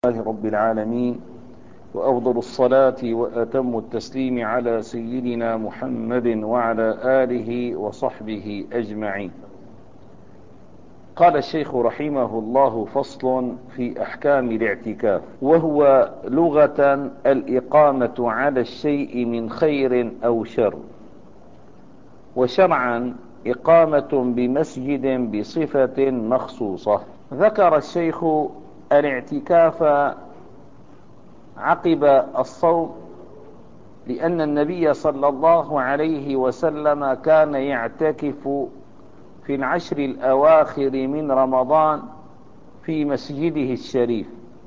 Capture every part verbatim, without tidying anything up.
لله رب العالمين، وأفضل الصلاة وأتم التسليم على سيدنا محمد وعلى آله وصحبه أجمعين. قال الشيخ رحمه الله: فصل في أحكام الاعتكاف. وهو لغة الإقامة على الشيء من خير أو شر، وشرعا إقامة بمسجد بصفة مخصوصة. ذكر الشيخ الاعتكاف عقب الصوم، لأن النبي صلى الله عليه وسلم كان يعتكف في العشر الأواخر من رمضان في مسجده الشريف،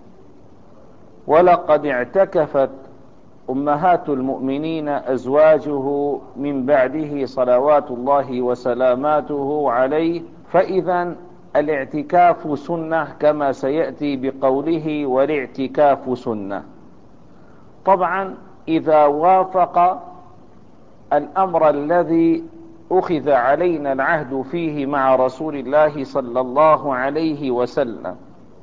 ولقد اعتكفت أمهات المؤمنين أزواجه من بعده صلوات الله وسلاماته عليه. فإذا الاعتكاف سنة، كما سيأتي بقوله: والاعتكاف سنة. طبعا إذا وافق الأمر الذي أخذ علينا العهد فيه مع رسول الله صلى الله عليه وسلم.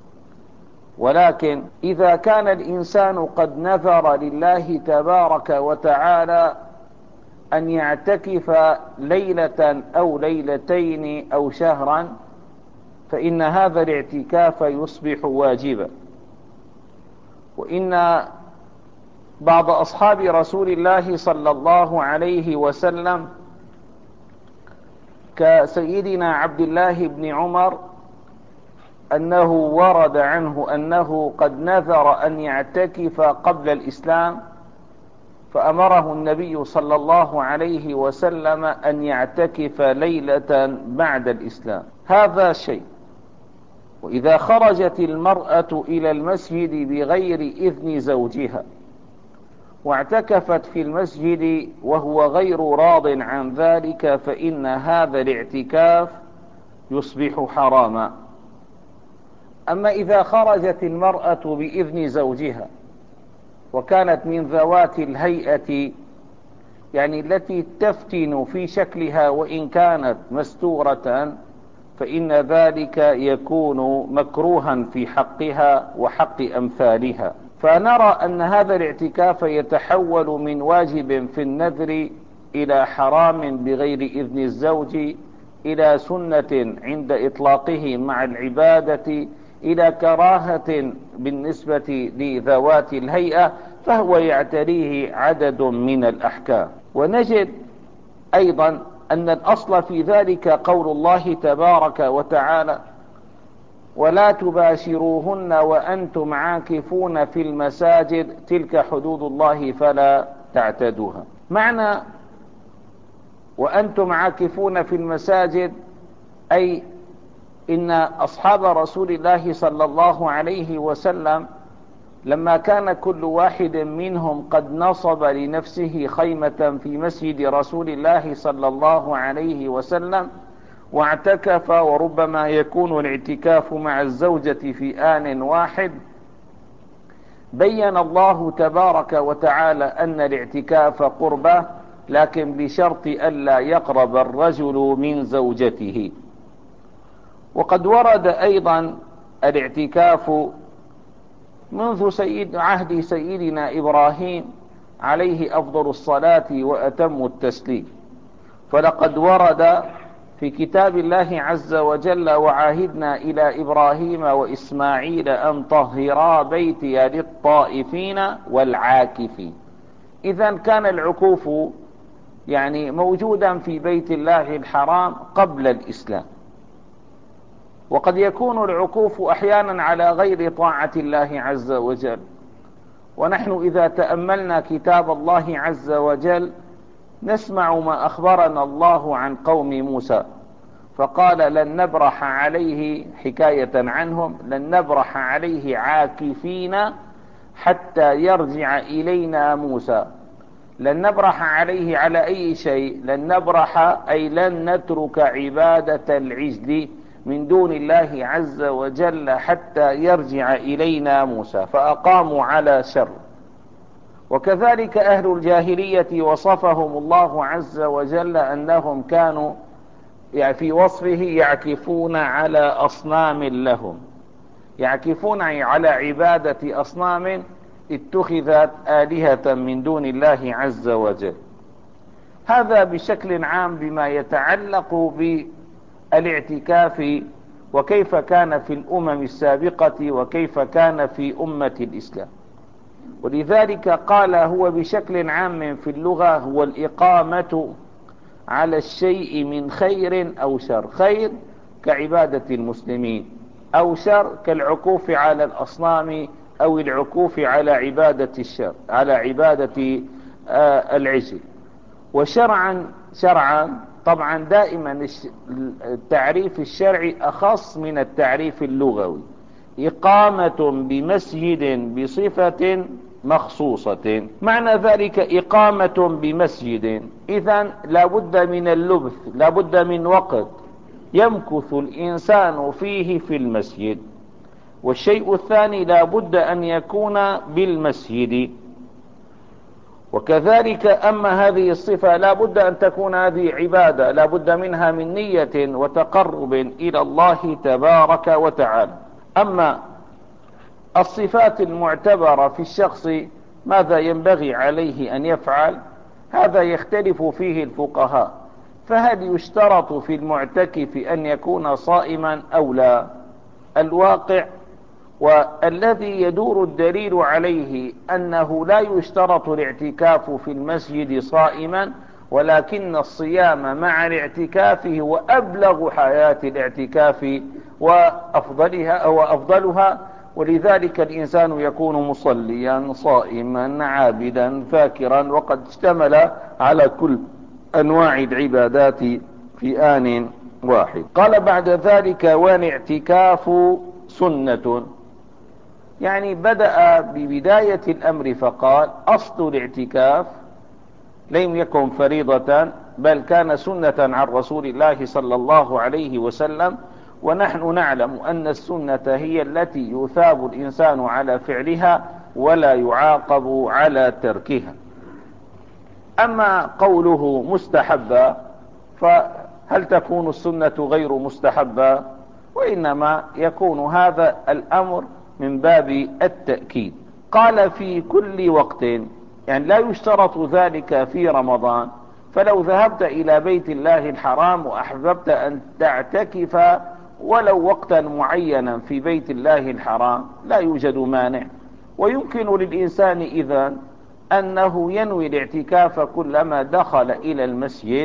ولكن إذا كان الإنسان قد نذر لله تبارك وتعالى أن يعتكف ليلة أو ليلتين أو شهرا، فإن هذا الاعتكاف يصبح واجبا. وإن بعض أصحاب رسول الله صلى الله عليه وسلم كسيدنا عبد الله بن عمر أنه ورد عنه أنه قد نذر أن يعتكف قبل الإسلام، فأمره النبي صلى الله عليه وسلم أن يعتكف ليلة بعد الإسلام. هذا شيء. وإذا خرجت المرأة إلى المسجد بغير إذن زوجها واعتكفت في المسجد وهو غير راض عن ذلك، فإن هذا الاعتكاف يصبح حراما. أما إذا خرجت المرأة بإذن زوجها وكانت من ذوات الهيئة، يعني التي تفتن في شكلها وإن كانت مستورة، فإن ذلك يكون مكروها في حقها وحق أمثالها. فنرى أن هذا الاعتكاف يتحول من واجب في النذر إلى حرام بغير إذن الزوج، إلى سنة عند إطلاقه مع العبادة، إلى كراهة بالنسبة لذوات الهيئة، فهو يعتريه عدد من الأحكام. ونجد أيضا أن الأصل في ذلك قول الله تبارك وتعالى: ولا تباشروهن وأنتم عاكفون في المساجد تلك حدود الله فلا تعتدوها. معنى وأنتم عاكفون في المساجد أي إن أصحاب رسول الله صلى الله عليه وسلم لما كان كل واحد منهم قد نصب لنفسه خيمة في مسجد رسول الله صلى الله عليه وسلم واعتكف، وربما يكون الاعتكاف مع الزوجة في آن واحد، بين الله تبارك وتعالى أن الاعتكاف قربة، لكن بشرط ألا يقرب الرجل من زوجته. وقد ورد أيضا الاعتكاف منذ سيد عهد سيدنا إبراهيم عليه أفضل الصلاة وأتم التسليم. فلقد ورد في كتاب الله عز وجل: وعاهدنا إلى إبراهيم وإسماعيل أن طهرا بيتي للطائفين والعاكفين. إذن كان العكوف يعني موجودا في بيت الله الحرام قبل الإسلام. وقد يكون العكوف أحيانا على غير طاعة الله عز وجل. ونحن إذا تأملنا كتاب الله عز وجل نسمع ما أخبرنا الله عن قوم موسى، فقال: لن نبرح عليه، حكاية عنهم، لن نبرح عليه عاكفين حتى يرجع إلينا موسى. لن نبرح عليه على أي شيء؟ لن نبرح أي لن نترك عبادة العجل من دون الله عز وجل حتى يرجع إلينا موسى. فأقاموا على شر. وكذلك أهل الجاهلية وصفهم الله عز وجل أنهم كانوا يعني في وصفه يعكفون على أصنام لهم، يعكفون على عبادة أصنام اتخذت آلهة من دون الله عز وجل. هذا بشكل عام بما يتعلق بالاعتكاف وكيف كان في الأمم السابقة وكيف كان في أمة الإسلام. ولذلك قال هو بشكل عام في اللغة هو الإقامة على الشيء من خير أو شر، خير كعبادة المسلمين، أو شر كالعكوف على الأصنام أو العكوف على عبادة الشر على عبادة آه العجل. وشرعا شرعا طبعا دائما التعريف الشرعي أخص من التعريف اللغوي. إقامة بمسجد بصفة مخصوصة، معنى ذلك إقامة بمسجد، إذن لا بد من اللبث، لا بد من وقت يمكث الإنسان فيه في المسجد. والشيء الثاني لا بد أن يكون بالمسجد. وكذلك أما هذه الصفة لا بد أن تكون هذه عبادة، لا بد منها من نية وتقرب إلى الله تبارك وتعالى. أما الصفات المعتبرة في الشخص ماذا ينبغي عليه أن يفعل، هذا يختلف فيه الفقهاء. فهل يشترط في المعتكف أن يكون صائما أو لا؟ الواقع والذي يدور الدليل عليه أنه لا يشترط الاعتكاف في المسجد صائما، ولكن الصيام مع الاعتكاف هو أبلغ حياة الاعتكاف وأفضلها أو أفضلها. ولذلك الإنسان يكون مصليا صائما عابدا ذاكرا وقد اشتمل على كل أنواع العبادات في آن واحد. قال بعد ذلك والاعتكاف سنة، يعني بدأ ببداية الأمر فقال أصل الاعتكاف لم يكن فريضة بل كان سنة عن رسول الله صلى الله عليه وسلم. ونحن نعلم أن السنة هي التي يثاب الإنسان على فعلها ولا يعاقب على تركها. أما قوله مستحبة فهل تكون السنة غير مستحبة؟ وإنما يكون هذا الأمر من باب التأكيد. قال في كل وقت، يعني لا يشترط ذلك في رمضان. فلو ذهبت إلى بيت الله الحرام وأحببت أن تعتكف ولو وقتا معينا في بيت الله الحرام لا يوجد مانع. ويمكن للإنسان إذن أنه ينوي الاعتكاف كلما دخل إلى المسجد،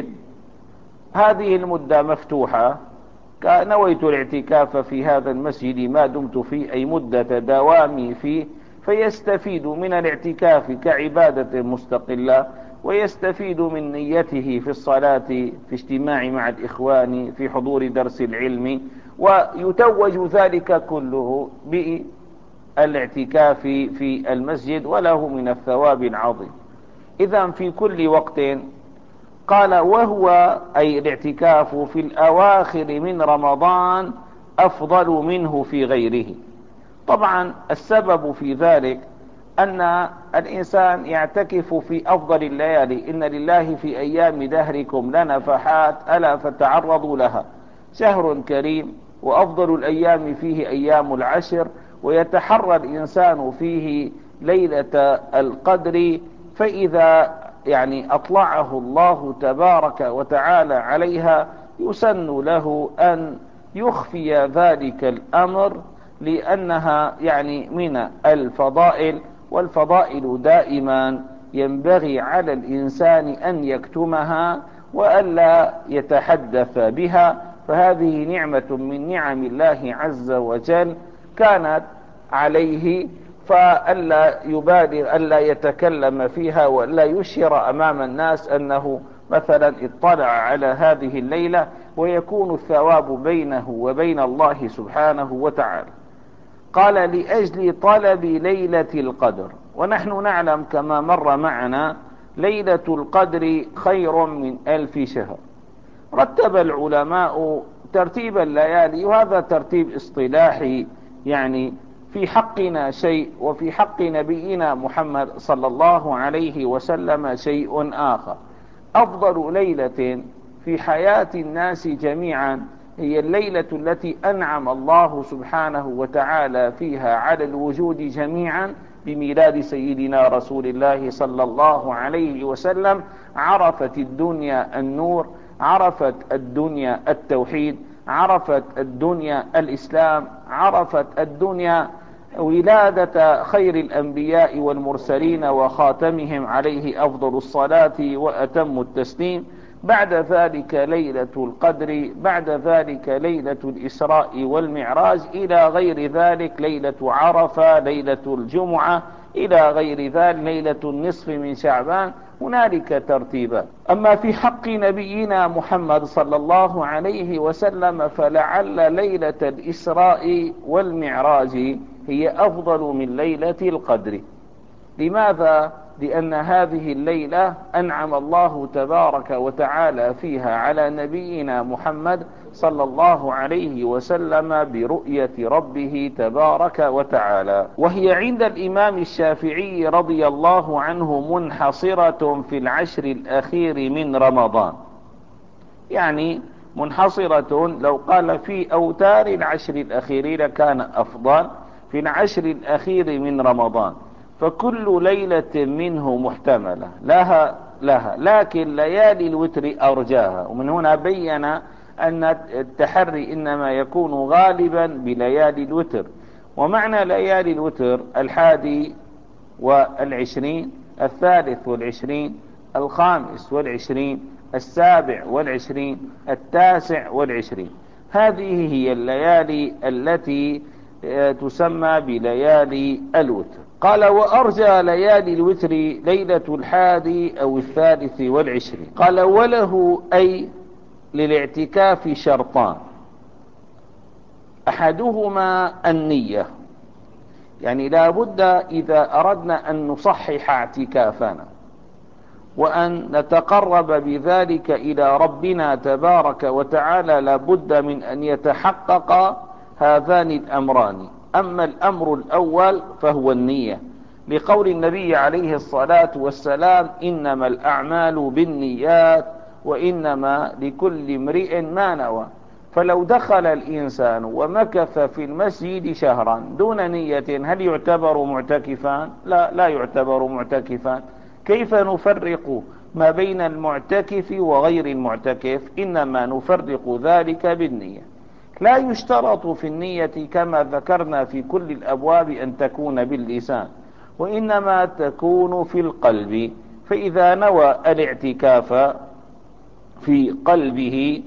هذه المدة مفتوحة، نويت الاعتكاف في هذا المسجد ما دمت فيه أي مدة دوامي فيه، فيستفيد من الاعتكاف كعبادة مستقلة، ويستفيد من نيته في الصلاة في اجتماع مع الإخوان في حضور درس العلم، ويتوج ذلك كله بالاعتكاف في المسجد وله من الثواب العظيم. إذن في كل وقت. قال وهو أي الاعتكاف في الأواخر من رمضان أفضل منه في غيره. طبعا السبب في ذلك أن الإنسان يعتكف في أفضل الليالي. إن لله في أيام دهركم لنفحات ألا فتعرضوا لها، شهر كريم وأفضل الأيام فيه أيام العشر، ويتحرى الإنسان فيه ليلة القدر. فإذا يعني أطلعه الله تبارك وتعالى عليها يسن له أن يخفي ذلك الأمر، لأنها يعني من الفضائل، والفضائل دائما ينبغي على الإنسان أن يكتمها وألا يتحدث بها. فهذه نعمة من نعم الله عز وجل كانت عليه، فألا يبالغ، ألا يتكلم فيها وألا يشهر أمام الناس أنه مثلا اطلع على هذه الليلة، ويكون الثواب بينه وبين الله سبحانه وتعالى. قال لأجل طلب ليلة القدر. ونحن نعلم كما مر معنا ليلة القدر خير من ألف شهر. رتب العلماء ترتيب الليالي، وهذا ترتيب اصطلاحي، يعني في حقنا شيء وفي حق نبينا محمد صلى الله عليه وسلم شيء آخر. أفضل ليلة في حياة الناس جميعا هي الليلة التي أنعم الله سبحانه وتعالى فيها على الوجود جميعا بميلاد سيدنا رسول الله صلى الله عليه وسلم. عرفت الدنيا النور، عرفت الدنيا التوحيد، عرفت الدنيا الإسلام، عرفت الدنيا ولادة خير الأنبياء والمرسلين وخاتمهم عليه أفضل الصلاة وأتم التسليم. بعد ذلك ليلة القدر، بعد ذلك ليلة الإسراء والمعراج، إلى غير ذلك ليلة عرفة، ليلة الجمعة، إلى غير ذلك ليلة النصف من شعبان. هنالك ترتيبا. أما في حق نبينا محمد صلى الله عليه وسلم فلعل ليلة الإسراء والمعراج هي أفضل من ليلة القدر. لماذا؟ لأن هذه الليلة أنعم الله تبارك وتعالى فيها على نبينا محمد صلى الله عليه وسلم برؤية ربه تبارك وتعالى، وهي عند الإمام الشافعي رضي الله عنه منحصرة في العشر الأخير من رمضان. يعني منحصرة، لو قال في أوتار العشر الأخير كان أفضل، في العشر الأخير من رمضان، فكل ليلة منه محتملة لها لها لكن ليالي الوتر أرجاها. ومن هنا بين أن التحري إنما يكون غالبا بليالي الوتر. ومعنى ليالي الوتر الحادي والعشرين، الثالث والعشرين، الخامس والعشرين، السابع والعشرين، التاسع والعشرين. هذه هي الليالي التي تسمى بليالي الوتر. قال: وأرجى ليالي الوتر ليلة الحادي أو الثالث والعشرين. قال: وله أي للاعتكاف شرطان، أحدهما النية. يعني لا بد إذا أردنا أن نصحح اعتكافنا وأن نتقرب بذلك إلى ربنا تبارك وتعالى، لا بد من أن يتحقق هذان الأمران. أما الأمر الأول فهو النية، لقول النبي عليه الصلاة والسلام: إنما الأعمال بالنيات وإنما لكل امرئ ما نوى. فلو دخل الإنسان ومكث في المسجد شهرا دون نية هل يعتبر معتكفا؟ لا، لا يعتبر معتكفا. كيف نفرق ما بين المعتكف وغير المعتكف؟ إنما نفرق ذلك بالنية. لا يشترط في النية كما ذكرنا في كل الأبواب أن تكون باللسان، وإنما تكون في القلب. فإذا نوى الاعتكاف في قلبه،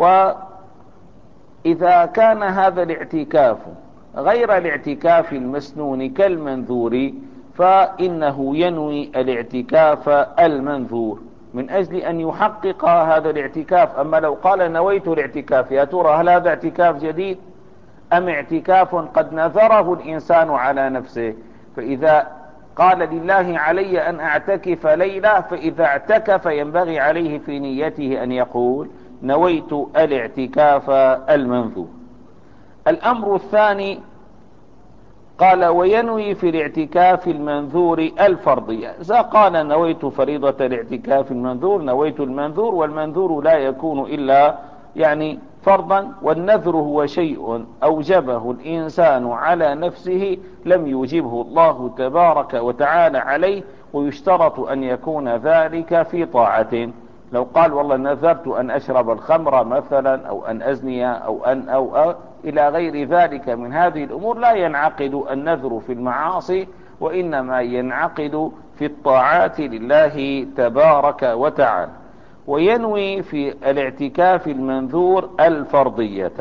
وإذا كان هذا الاعتكاف غير الاعتكاف المسنون كالمنذور فإنه ينوي الاعتكاف المنذور من أجل أن يحقق هذا الاعتكاف. أما لو قال: نويت الاعتكاف، يا ترى هل هذا اعتكاف جديد أم اعتكاف قد نذره الإنسان على نفسه؟ فإذا قال: لله علي أن أعتكف ليلة، فإذا اعتكف ينبغي عليه في نيته أن يقول: نويت الاعتكاف المنذور. الأمر الثاني قال: وينوي في الاعتكاف المنذور الفرضية. إذا قال: نويت فريضة الاعتكاف المنذور، نويت المنذور، والمنذور لا يكون إلا يعني فرضا، والنذر هو شيء أوجبه الإنسان على نفسه لم يوجبه الله تبارك وتعالى عليه، ويشترط أن يكون ذلك في طاعة. لو قال: والله نذرت أن أشرب الخمر مثلا، أو أن أزني، أو أن أو, أو إلى غير ذلك من هذه الأمور، لا ينعقد النذر في المعاصي، وإنما ينعقد في الطاعات لله تبارك وتعالى. وينوي في الاعتكاف المنذور الفرضية.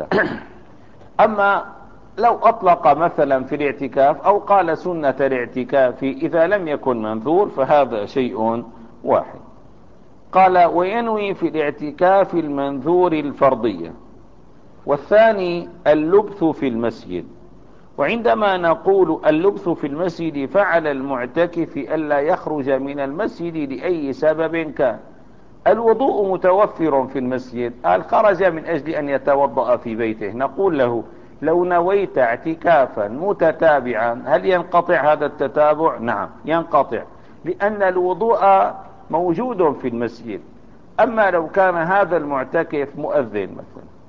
أما لو أطلق مثلا في الاعتكاف أو قال سنة الاعتكاف إذا لم يكن منذور فهذا شيء واحد. قال: وينوي في الاعتكاف المنذور الفرضية. والثاني اللبث في المسجد. وعندما نقول اللبث في المسجد فعلى المعتكف ألا يخرج من المسجد لأي سبب كان. الوضوء متوفر في المسجد، قال خرج من أجل أن يتوضأ في بيته، نقول له: لو نويت اعتكافا متتابعا هل ينقطع هذا التتابع؟ نعم ينقطع، لأن الوضوء موجود في المسجد. أما لو كان هذا المعتكف مؤذن مثلا،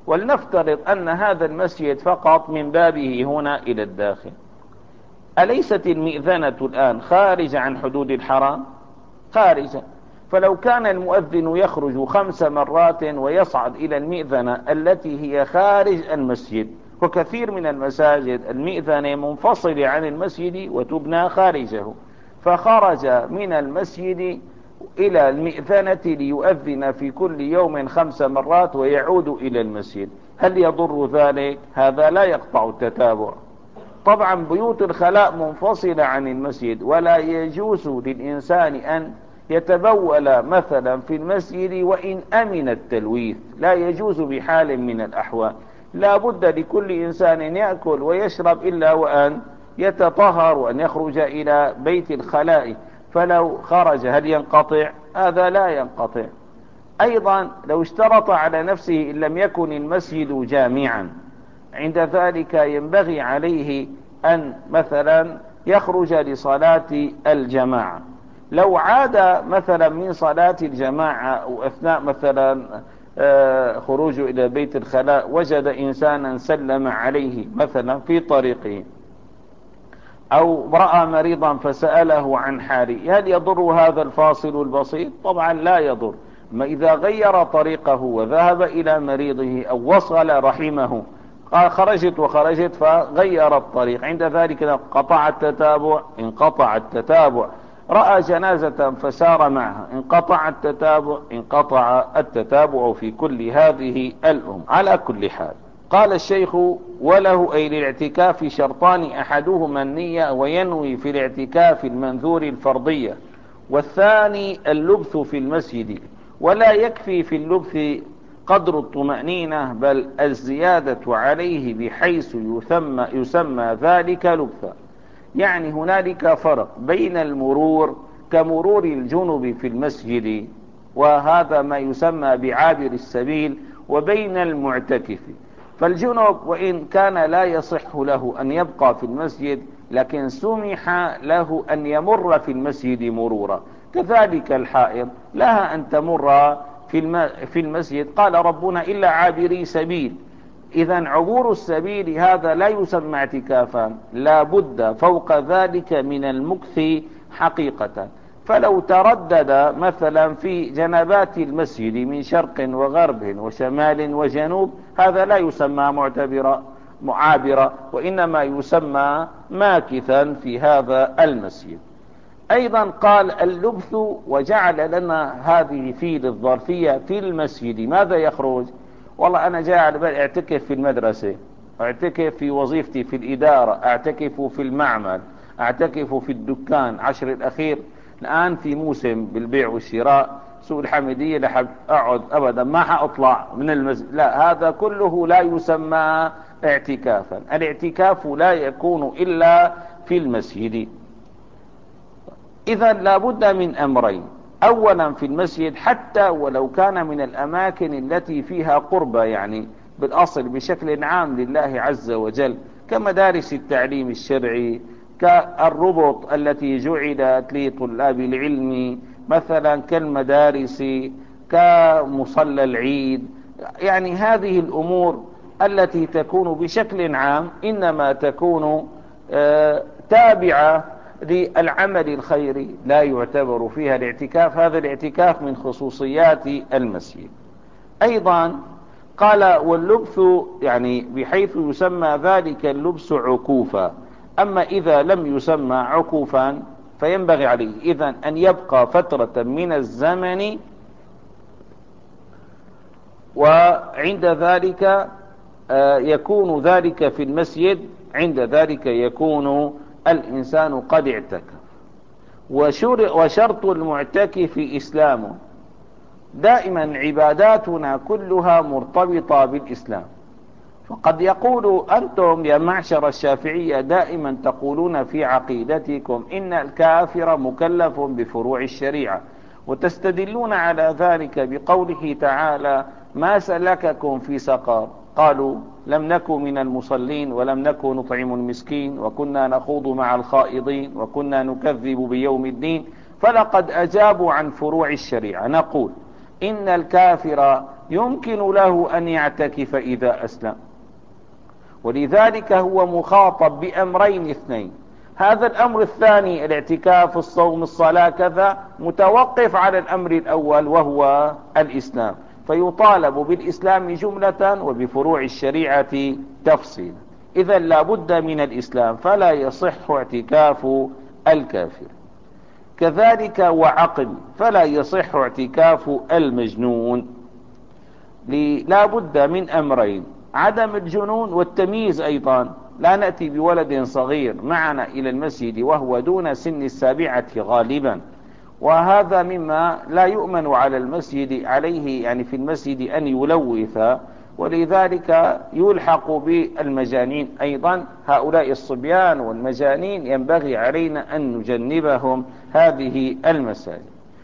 ولنفترض أن هذا المسجد فقط من بابه هنا إلى الداخل، أليست المئذنة الآن خارجة عن حدود الحرام؟ خارجة. فلو كان المؤذن يخرج خمس مرات ويصعد إلى المئذنة التي هي خارج المسجد، وكثير من المساجد المئذنة منفصلة عن المسجد وتبنى خارجه، فخرج من المسجد إلى المئذنة ليؤذن في كل يوم خمس مرات ويعود إلى المسجد، هل يضر ذلك؟ هذا لا يقطع التتابع. طبعا بيوت الخلاء منفصلة عن المسجد، ولا يجوز للإنسان أن يتبول مثلا في المسجد وإن أمن التلويث، لا يجوز بحال من الأحوال. لا بد لكل إنسان يأكل ويشرب إلا وأن يتطهر وأن يخرج إلى بيت الخلاء، فلو خرج هل ينقطع؟ هذا لا ينقطع. أيضا لو اشترط على نفسه إن لم يكن المسجد جامعا، عند ذلك ينبغي عليه أن مثلا يخرج لصلاة الجماعة. لو عاد مثلا من صلاة الجماعة أو أثناء مثلا خروجه إلى بيت الخلاء وجد إنسانا سلم عليه مثلا في طريقه، أو رأى مريضا فسأله عن حاله، هل يضر هذا الفاصل البسيط؟ طبعا لا يضر. ما إذا غير طريقه وذهب إلى مريضه أو وصل رحمه، قال خرجت وخرجت فغير الطريق، عند ذلك انقطع التتابع، انقطع التتابع. رأى جنازة فسار معها، انقطع التتابع، انقطع التتابع في كل هذه الأمور. على كل حال، قال الشيخ: وله أي للاعتكاف شرطان، أحدهما النية وينوي في الاعتكاف المنذور الفرضية، والثاني اللبث في المسجد، ولا يكفي في اللبث قدر الطمأنينة بل الزيادة عليه بحيث يسمى, يسمى ذلك لبثا. يعني هنالك فرق بين المرور كمرور الجنب في المسجد، وهذا ما يسمى بعابر السبيل، وبين المعتكف. فالجنب وإن كان لا يصح له أن يبقى في المسجد، لكن سمح له أن يمر في المسجد مرورا. كذلك الحائض لها أن تمر في المسجد، قال ربنا: إلا عابري سبيل. إذن عبور السبيل هذا لا يسمى اعتكافا، لا بد فوق ذلك من المكث حقيقة. فلو تردد مثلا في جنبات المسجد من شرق وغرب وشمال وجنوب، هذا لا يسمى معتبرا معابرا، وإنما يسمى ماكثا في هذا المسجد. أيضا قال اللبث، وجعل لنا هذه في للظرفية في المسجد. ماذا يخرج؟ والله أنا جاء على بالي اعتكف في المدرسة، اعتكف في وظيفتي في الإدارة، اعتكف في المعمل، اعتكف في الدكان. عشر الأخير الآن في موسم بالبيع والشراء، سوق الحمدية لحب أقعد أبدا ما حأطلع من المسجد. لا، هذا كله لا يسمى اعتكافا. الاعتكاف لا يكون إلا في المسجد. إذا لابد من أمرين: أولا في المسجد، حتى ولو كان من الأماكن التي فيها قربة، يعني بالأصل بشكل عام لله عز وجل، كمدارس التعليم الشرعي، كالربط التي جعلت لطلاب العلم مثلا، كالمدارس، كمصلى العيد. يعني هذه الأمور التي تكون بشكل عام إنما تكون آه تابعة للعمل الخيري، لا يعتبر فيها الاعتكاف. هذا الاعتكاف من خصوصيات المسجد. أيضا قال واللبث، يعني بحيث يسمى ذلك اللبس عكوفا. أما إذا لم يسمى عكوفا فينبغي عليه إذن أن يبقى فترة من الزمن، وعند ذلك يكون ذلك في المسجد، عند ذلك يكون الإنسان قد اعتكف. وشرط المعتكف إسلامه. دائما عباداتنا كلها مرتبطة بالإسلام. فقد يقول أنتم يا معشر الشافعية دائما تقولون في عقيدتكم إن الكافر مكلف بفروع الشريعة، وتستدلون على ذلك بقوله تعالى: ما سلككم في سقر؟ قالوا لم نكن من المصلين ولم نكن نطعم المسكين وكنا نخوض مع الخائضين وكنا نكذب بيوم الدين. فلقد أجابوا عن فروع الشريعة. نقول إن الكافر يمكن له أن يعتكف إذا أسلم، ولذلك هو مخاطب بأمرين اثنين. هذا الأمر الثاني الاعتكاف، الصوم، الصلاة، كذا، متوقف على الأمر الأول وهو الإسلام، فيطالب بالإسلام جملة وبفروع الشريعة تفصيلا. إذا لا بد من الإسلام، فلا يصح اعتكاف الكافر. كذلك وعقل، فلا يصح اعتكاف المجنون. لا بد من أمرين: عدم الجنون والتمييز. أيضا لا نأتي بولد صغير معنا إلى المسجد وهو دون سن السابعة غالبا، وهذا مما لا يؤمن على المسجد عليه، يعني في المسجد أن يلوث، ولذلك يلحق بالمجانين. أيضا هؤلاء الصبيان والمجانين ينبغي علينا أن نجنبهم هذه المساجد.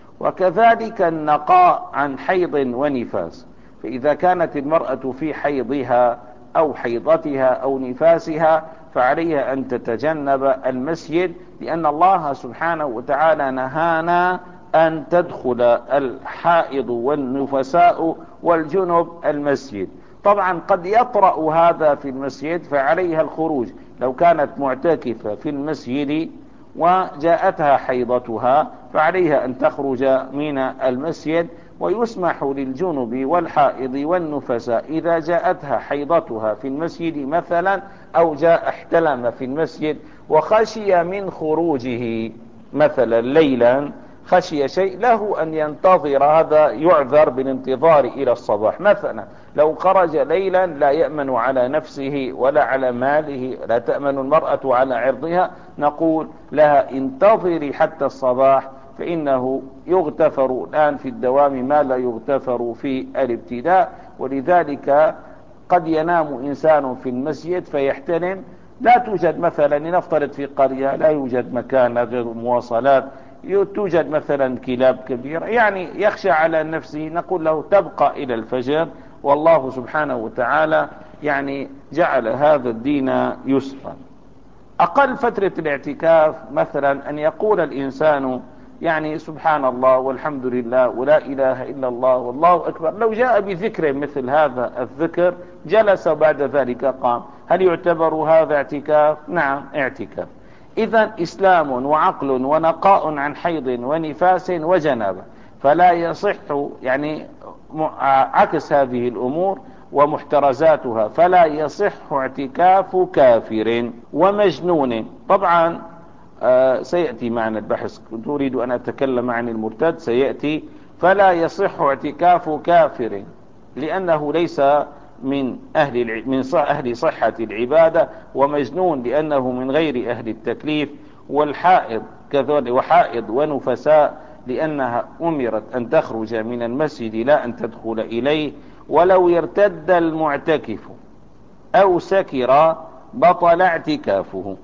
وكذلك النقاء عن حيض ونفاس، فإذا كانت المرأة في حيضها أو حيضتها أو نفاسها فعليها أن تتجنب المسجد، لأن الله سبحانه وتعالى نهانا أن تدخل الحائض والنفساء والجنب المسجد. طبعا قد يطرأ هذا في المسجد فعليها الخروج. لو كانت معتكفة في المسجد وجاءتها حيضتها فعليها أن تخرج من المسجد، ويسمح للجنب والحائض والنفساء إذا جاءتها حيضتها في المسجد مثلا، أو جاء احتلم في المسجد وخشي من خروجه مثلا ليلا، خشي شيء، له أن ينتظر. هذا يعذر بالانتظار إلى الصباح. مثلا لو خرج ليلا لا يأمن على نفسه ولا على ماله، لا تأمن المرأة على عرضها، نقول لها انتظري حتى الصباح، فإنه يغتفر الآن في الدوام ما لا يغتفر في الابتداء. ولذلك قد ينام إنسان في المسجد فيحتلم، لا توجد مثلا، لنفترض في قرية لا يوجد مكان غير مواصلات، توجد مثلا كلاب كبيرة، يعني يخشى على نفسه، نقول له تبقى إلى الفجر. والله سبحانه وتعالى يعني جعل هذا الدين يسرا. أقل فترة الاعتكاف مثلا أن يقول الإنسان يعني سبحان الله والحمد لله ولا إله إلا الله والله أكبر. لو جاء بذكر مثل هذا الذكر جلس بعد ذلك قام، هل يعتبر هذا اعتكاف؟ نعم اعتكاف. إذن إسلام وعقل ونقاء عن حيض ونفاس وجنابة، فلا يصح يعني عكس هذه الأمور ومحترزاتها، فلا يصح اعتكاف كافر ومجنون. طبعا آه سيأتي معنا البحث، كنت أريد أن أتكلم عن المرتد، سيأتي. فلا يصح اعتكاف كافر لأنه ليس من أهل من أهل صحة العبادة، ومجنون لأنه من غير أهل التكليف، والحائض كذلك، وحائض ونفساء لأنها أمرت أن تخرج من المسجد لا أن تدخل إليه. ولو يرتد المعتكف أو سكر بطل اعتكافه.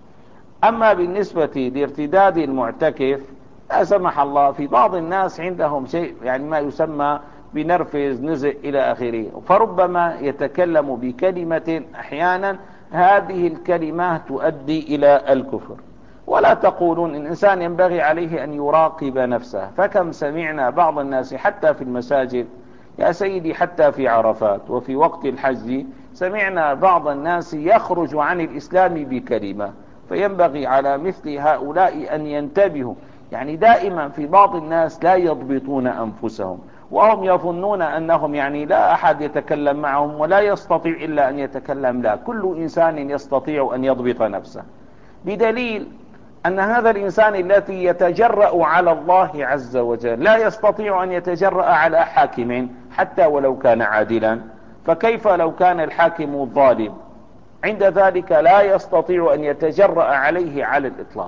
أما بالنسبة لارتداد المعتكف لا سمح الله، في بعض الناس عندهم شيء يعني ما يسمى بنرفز، نزع إلى آخره، فربما يتكلم بكلمة أحيانا هذه الكلمات تؤدي إلى الكفر. ولا تقولون إن الإنسان ينبغي عليه أن يراقب نفسه، فكم سمعنا بعض الناس حتى في المساجد يا سيدي، حتى في عرفات وفي وقت الحج سمعنا بعض الناس يخرج عن الإسلام بكلمة. فينبغي على مثل هؤلاء أن ينتبهوا. يعني دائما في بعض الناس لا يضبطون أنفسهم، وهم يظنون أنهم يعني لا أحد يتكلم معهم ولا يستطيع إلا أن يتكلم. لا، كل إنسان يستطيع أن يضبط نفسه، بدليل أن هذا الإنسان الذي يتجرأ على الله عز وجل لا يستطيع أن يتجرأ على حاكم حتى ولو كان عادلا، فكيف لو كان الحاكم ظالم؟ عند ذلك لا يستطيع أن يتجرأ عليه على الإطلاق.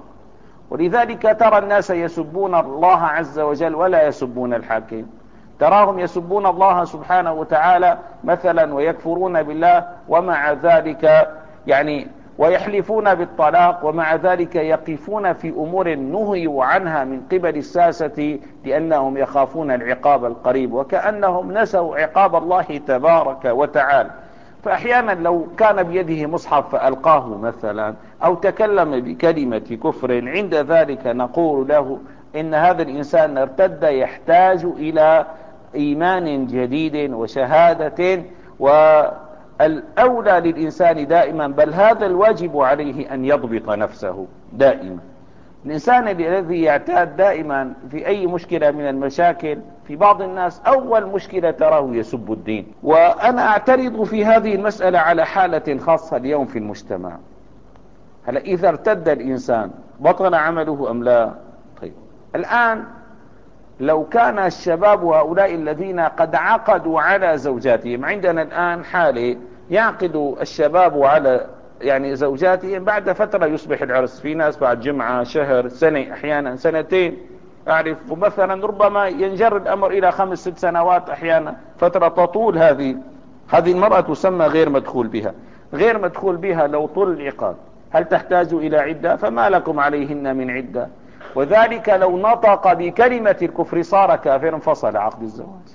ولذلك ترى الناس يسبون الله عز وجل ولا يسبون الحاكم. تراهم يسبون الله سبحانه وتعالى مثلا ويكفرون بالله، ومع ذلك يعني ويحلفون بالطلاق، ومع ذلك يقفون في أمور نهيوا عنها من قبل الساسة لأنهم يخافون العقاب القريب، وكأنهم نسوا عقاب الله تبارك وتعالى. فأحيانا لو كان بيده مصحف فألقاه مثلا أو تكلم بكلمة كفر، عند ذلك نقول له إن هذا الإنسان ارتد، يحتاج إلى إيمان جديد وشهادة. والأولى للإنسان دائما، بل هذا الواجب عليه، أن يضبط نفسه دائما. الإنسان الذي يعتاد دائما في أي مشكلة من المشاكل، في بعض الناس أول مشكلة تراه يسب الدين. وأنا أعترض في هذه المسألة على حالة خاصة اليوم في المجتمع. هلا إذا ارتد الإنسان بطل عمله أم لا؟ طيب الآن لو كان الشباب هؤلاء الذين قد عقدوا على زوجاتهم، عندنا الآن حالة يعقد الشباب على يعني زوجاتهم، بعد فترة يصبح العرس، في ناس بعد جمعة، شهر، سنة، أحيانا سنتين أعرف، ومثلا ربما ينجر الأمر إلى خمس ست سنوات أحيانا، فترة تطول. هذه هذه المرأة تسمى غير مدخول بها. غير مدخول بها لو طول العقاد هل تحتاج إلى عدة؟ فما لكم عليهن من عدة. وذلك لو نطق بكلمة الكفر صار كافرا، فصل عقد الزواج.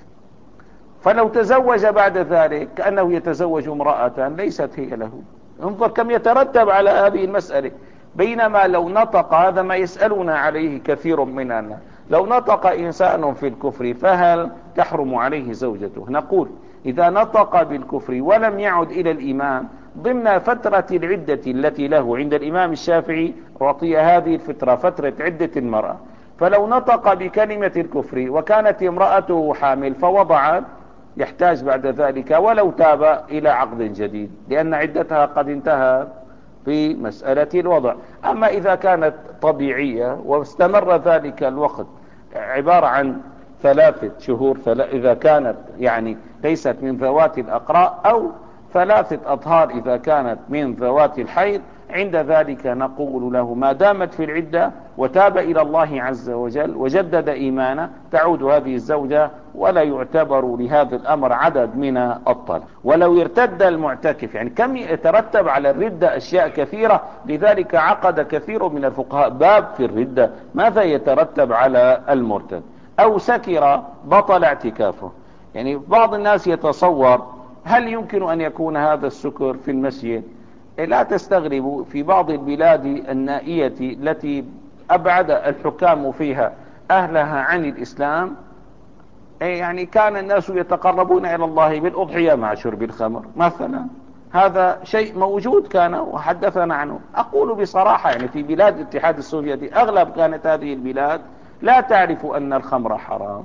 فلو تزوج بعد ذلك كأنه يتزوج امرأة ليست هي له. انظر كم يترتب على هذه المسألة. بينما لو نطق، هذا ما يسألنا عليه كثير مننا، لو نطق إنسان في الكفر فهل تحرم عليه زوجته؟ نقول إذا نطق بالكفر ولم يعد إلى الإيمان ضمن فترة العدة التي له عند الإمام الشافعي، أعطي هذه الفترة فترة عدة المرأة. فلو نطق بكلمة الكفر وكانت امرأته حامل فوضعت، يحتاج بعد ذلك ولو تاب إلى عقد جديد، لأن عدتها قد انتهى في مسألة الوضع. أما إذا كانت طبيعية واستمر ذلك الوقت عبارة عن ثلاثة شهور، إذا كانت يعني ليست من ذوات الأقراء، أو ثلاثة أطهار إذا كانت من ذوات الحيض، عند ذلك نقول له ما دامت في العدة وتاب إلى الله عز وجل وجدد إيمانه، تعود هذه الزوجة ولا يعتبر لهذا الأمر عدد من الطلاق. ولو ارتد المعتكف، يعني كم يترتب على الردة أشياء كثيرة، لذلك عقد كثير من الفقهاء باب في الردة، ماذا يترتب على المرتد. أو سكر بطل اعتكافه. يعني بعض الناس يتصور هل يمكن أن يكون هذا السكر في المسجد؟ لا تستغربوا، في بعض البلاد النائية التي أبعد الحكام فيها أهلها عن الإسلام، يعني كان الناس يتقربون إلى الله بالأضحية مع شرب الخمر مثلا. هذا شيء موجود كان وحدثنا عنه. أقول بصراحة يعني في بلاد الاتحاد السوفيتي أغلب كانت هذه البلاد لا تعرف أن الخمر حرام.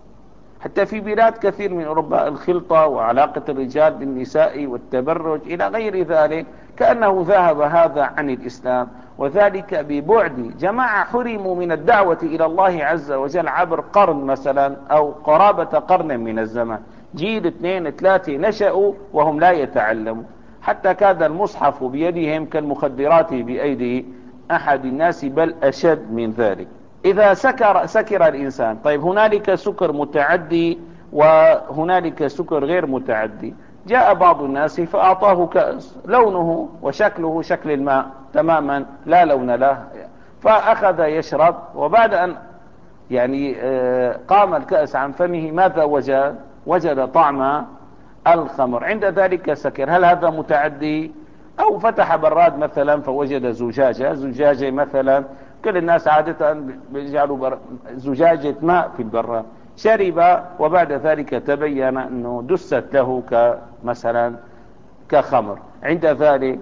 حتى في بلاد كثير من أوروبا الخلطة وعلاقة الرجال بالنساء والتبرج إلى غير ذلك كأنه ذهب هذا عن الإسلام، وذلك ببعد جماعة حرموا من الدعوة إلى الله عز وجل عبر قرن مثلا أو قرابة قرن من الزمن. جيل اثنين ثلاثة نشأوا وهم لا يتعلموا، حتى كاد المصحف بيدهم كالمخدرات بأيدي أحد الناس، بل أشد من ذلك. إذا سكر سكر الإنسان، طيب هنالك سكر متعدي وهنالك سكر غير متعدي. جاء بعض الناس فأعطاه كأس لونه وشكله شكل الماء تماما لا لون له، فأخذ يشرب، وبعد أن يعني قام الكأس عن فمه ماذا وجد؟ وجد طعم الخمر، عند ذلك سكر. هل هذا متعدي؟ أو فتح براد مثلا فوجد زجاجة زجاجة مثلا، كل الناس عادة بيجعلوا زجاجة ماء في البراد، شرب وبعد ذلك تبين أنه دست له كمثلا كخمر، عند ذلك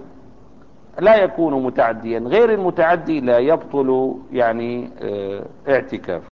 لا يكون متعديا. غير المتعدي لا يبطل يعني اه اعتكاف.